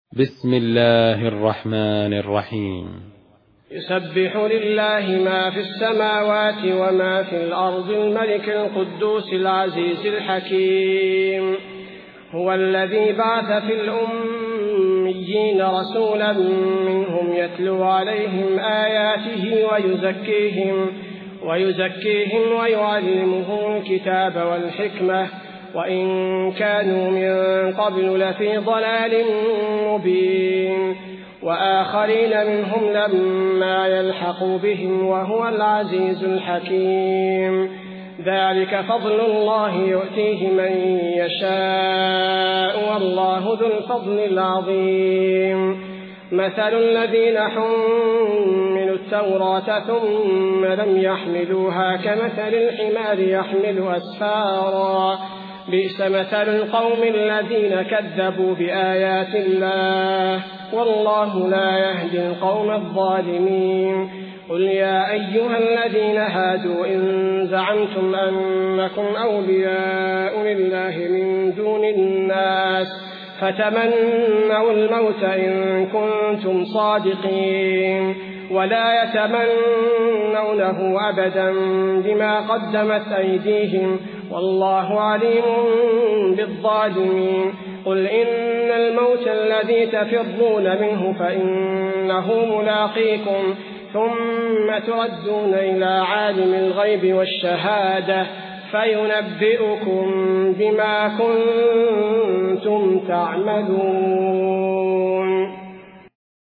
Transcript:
بسم الله الرحمن الرحيم. يسبح لله ما في السماوات وما في الأرض الملك القدوس العزيز الحكيم. هو الذي بعث في الأميين رسولا منهم يتلو عليهم آياته ويزكيهم ويعلمهم الكتاب والحكمة وإن كانوا من قبل لفي ضلال مبين وآخرين منهم لما يلحقوا بهم وهو العزيز الحكيم. ذلك فضل الله يؤتيه من يشاء والله ذو الفضل العظيم. مثل الذين حملوا التوراة ثم لم يحملوها كمثل الحمار يحمل أسفارا بئس مثل القوم الذين كذبوا بآيات الله والله لا يهدي القوم الظالمين. قل يا أيها الذين هادوا إن زعمتم أنكم أولياء لله من دون الناس فتمنوا الموت إن كنتم صادقين ولا يتمنونه أبدا بما قدمت أيديهم والله عليم بالظالمين. قل إن الموت الذي تفرون منه فإنه ملاقيكم ثم تردون إلى عالم الغيب والشهادة فينبئكم بما كنتم تعملون.